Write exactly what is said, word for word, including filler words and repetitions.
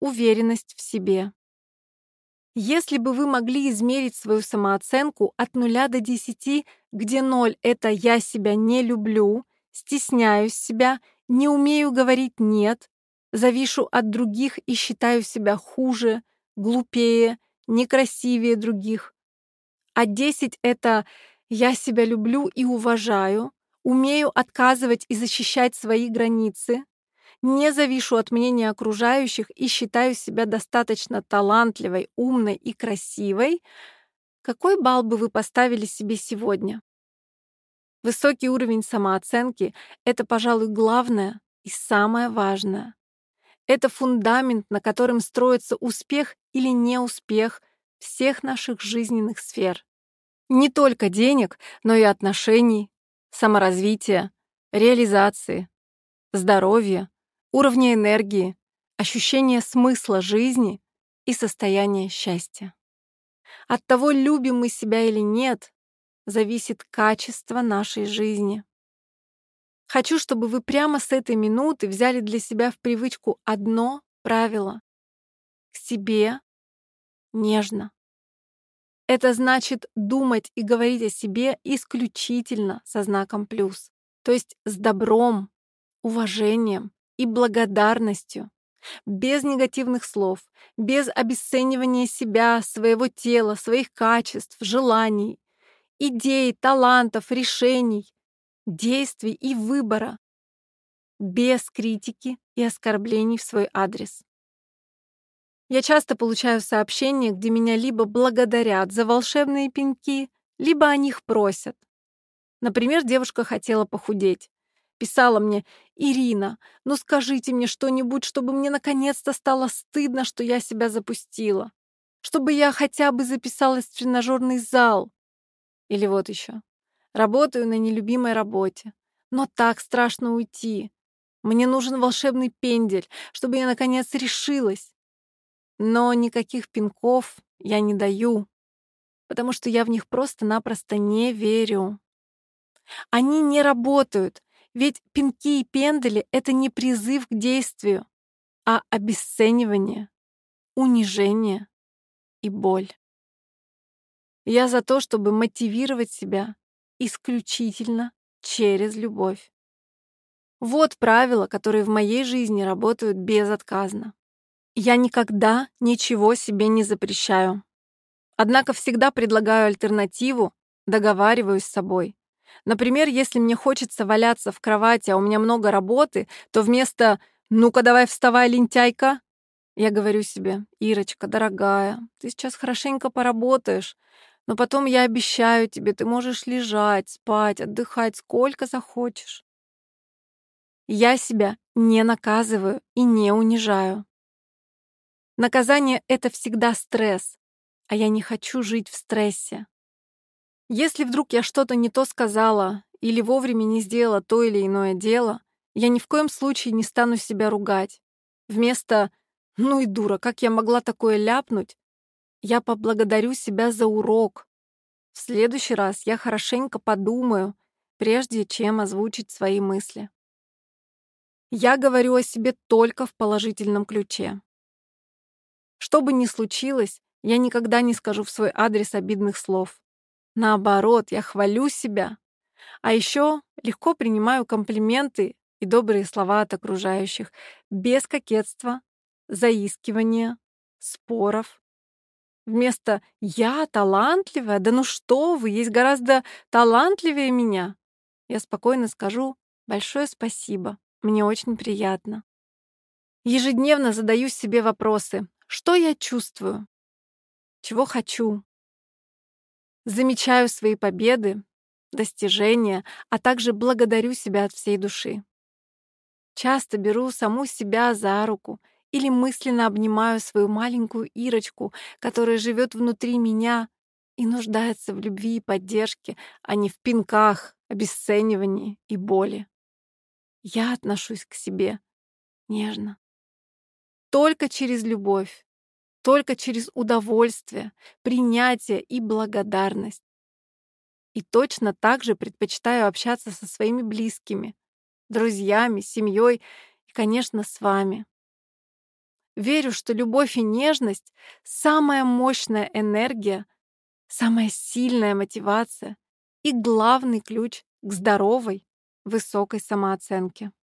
уверенность в себе. Если бы вы могли измерить свою самооценку от нуля до десяти, где ноль — это «я себя не люблю», «стесняюсь себя», «не умею говорить нет», «завишу от других и считаю себя хуже», «глупее», «некрасивее других», а десять — это «я себя люблю и уважаю», «умею отказывать и защищать свои границы», «не завишу от мнения окружающих и считаю себя достаточно талантливой, умной и красивой», какой балл бы вы поставили себе сегодня? Высокий уровень самооценки — это, пожалуй, главное и самое важное. Это фундамент, на котором строится успех или неуспех всех наших жизненных сфер. Не только денег, но и отношений, саморазвития, реализации, здоровья, уровня энергии, ощущения смысла жизни и состояния счастья. От того, любим мы себя или нет, зависит качество нашей жизни. Хочу, чтобы вы прямо с этой минуты взяли для себя в привычку одно правило: к себе нежно. Это значит думать и говорить о себе исключительно со знаком плюс, то есть с добром, уважением и благодарностью, без негативных слов, без обесценивания себя, своего тела, своих качеств, желаний, идей, талантов, решений, действий и выбора, без критики и оскорблений в свой адрес. Я часто получаю сообщения, где меня либо благодарят за волшебные пинки, либо о них просят. Например, девушка хотела похудеть. Писала мне: «Ирина, ну скажите мне что-нибудь, чтобы мне наконец-то стало стыдно, что я себя запустила. Чтобы я хотя бы записалась в тренажерный зал». Или вот еще: «Работаю на нелюбимой работе, но так страшно уйти. Мне нужен волшебный пендель, чтобы я наконец решилась. Но никаких пинков я не даю, потому что я в них просто-напросто не верю. Они не работают, ведь пинки и пендали — это не призыв к действию, а обесценивание, унижение и боль. Я за то, чтобы мотивировать себя исключительно через любовь. Вот правила, которые в моей жизни работают безотказно. Я никогда ничего себе не запрещаю. Однако всегда предлагаю альтернативу, договариваюсь с собой. Например, если мне хочется валяться в кровати, а у меня много работы, то вместо «ну-ка давай вставай, лентяйка», я говорю себе: «Ирочка, дорогая, ты сейчас хорошенько поработаешь, но потом, я обещаю тебе, ты можешь лежать, спать, отдыхать сколько захочешь». Я себя не наказываю и не унижаю. Наказание — это всегда стресс, а я не хочу жить в стрессе. Если вдруг я что-то не то сказала или вовремя не сделала то или иное дело, я ни в коем случае не стану себя ругать. Вместо «ну и дура, как я могла такое ляпнуть», я поблагодарю себя за урок. В следующий раз я хорошенько подумаю, прежде чем озвучить свои мысли. Я говорю о себе только в положительном ключе. Что бы ни случилось, я никогда не скажу в свой адрес обидных слов. Наоборот, я хвалю себя. А еще легко принимаю комплименты и добрые слова от окружающих, без кокетства, заискивания, споров. Вместо «я талантливая», да ну что вы, есть гораздо талантливее меня, я спокойно скажу «большое спасибо, мне очень приятно». Ежедневно задаю себе вопросы: что я чувствую? Чего хочу? Замечаю свои победы, достижения, а также благодарю себя от всей души. Часто беру саму себя за руку или мысленно обнимаю свою маленькую Ирочку, которая живет внутри меня и нуждается в любви и поддержке, а не в пинках, обесценивании и боли. Я отношусь к себе нежно. Только через любовь, только через удовольствие, принятие и благодарность. И точно так же предпочитаю общаться со своими близкими, друзьями, семьей и, конечно, с вами. Верю, что любовь и нежность — самая мощная энергия, самая сильная мотивация и главный ключ к здоровой, высокой самооценке.